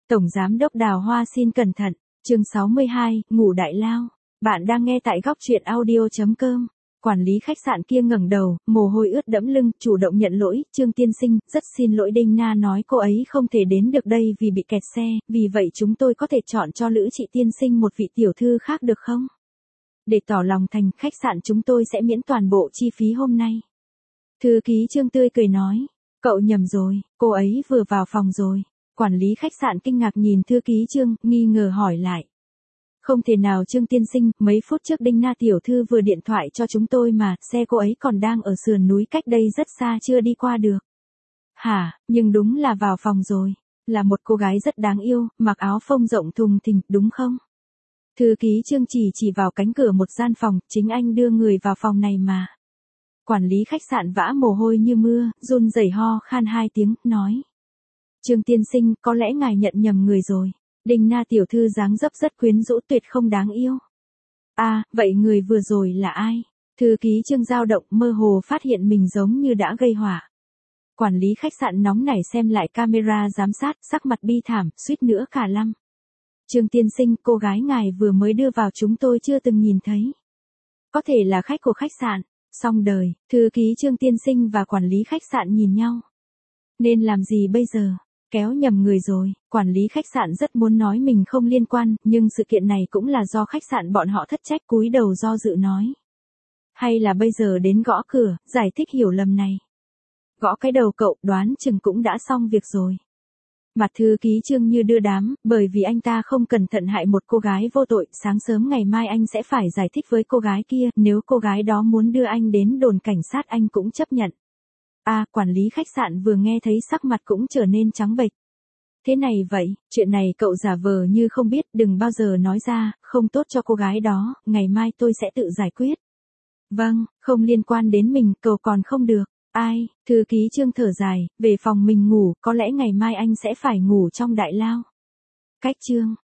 Tổng Giám đốc Đào Hoa xin cẩn thận, chương 62, ngủ đại lao. Bạn đang nghe tại góc truyện audio.com. Quản lý khách sạn kia ngẩng đầu, mồ hôi ướt đẫm lưng, chủ động nhận lỗi, Trương tiên sinh, rất xin lỗi Đinh Na nói cô ấy không thể đến được đây vì bị kẹt xe, vì vậy chúng tôi có thể chọn cho Lữ chị tiên sinh một vị tiểu thư khác được không? Để tỏ lòng thành, khách sạn chúng tôi sẽ miễn toàn bộ chi phí hôm nay. Thư ký Trương tươi cười nói, cậu nhầm rồi, cô ấy vừa vào phòng rồi. Quản lý khách sạn kinh ngạc nhìn thư ký Trương, nghi ngờ hỏi lại. Không thể nào Trương tiên sinh, mấy phút trước Đinh Na tiểu thư vừa điện thoại cho chúng tôi mà, xe cô ấy còn đang ở sườn núi cách đây rất xa chưa đi qua được. Hả, nhưng đúng là vào phòng rồi, là một cô gái rất đáng yêu, mặc áo phông rộng thùng thình, đúng không? Thư ký Trương chỉ vào cánh cửa một gian phòng, chính anh đưa người vào phòng này mà. Quản lý khách sạn vã mồ hôi như mưa, run rẩy ho khan 2 tiếng, nói. Trương tiên sinh, có lẽ ngài nhận nhầm người rồi. Đinh Na tiểu thư dáng dấp rất quyến rũ tuyệt không đáng yêu. À, vậy người vừa rồi là ai? Thư ký Trương dao động mơ hồ phát hiện mình giống như đã gây họa. Quản lý khách sạn nóng nảy xem lại camera giám sát, sắc mặt bi thảm, suýt nữa cả lăng. Trương tiên sinh, cô gái ngài vừa mới đưa vào chúng tôi chưa từng nhìn thấy. Có thể là khách của khách sạn. Xong đời, thư ký Trương tiên sinh và quản lý khách sạn nhìn nhau. Nên làm gì bây giờ? Kéo nhầm người rồi, quản lý khách sạn rất muốn nói mình không liên quan, nhưng sự kiện này cũng là do khách sạn bọn họ thất trách, cúi đầu do dự nói. Hay là bây giờ đến gõ cửa, giải thích hiểu lầm này. Gõ cái đầu cậu, đoán chừng cũng đã xong việc rồi. Mặt thư ký Trương như đưa đám, bởi vì anh ta không cẩn thận hại một cô gái vô tội, sáng sớm ngày mai anh sẽ phải giải thích với cô gái kia, nếu cô gái đó muốn đưa anh đến đồn cảnh sát anh cũng chấp nhận. À, quản lý khách sạn vừa nghe thấy sắc mặt cũng trở nên trắng bệch. Thế này vậy, chuyện này cậu giả vờ như không biết, đừng bao giờ nói ra, không tốt cho cô gái đó, ngày mai tôi sẽ tự giải quyết. Vâng, không liên quan đến mình, cậu còn không được. Ai, thư ký Trương thở dài, về phòng mình ngủ, có lẽ ngày mai anh sẽ phải ngủ trong đại lao. Cách Trương.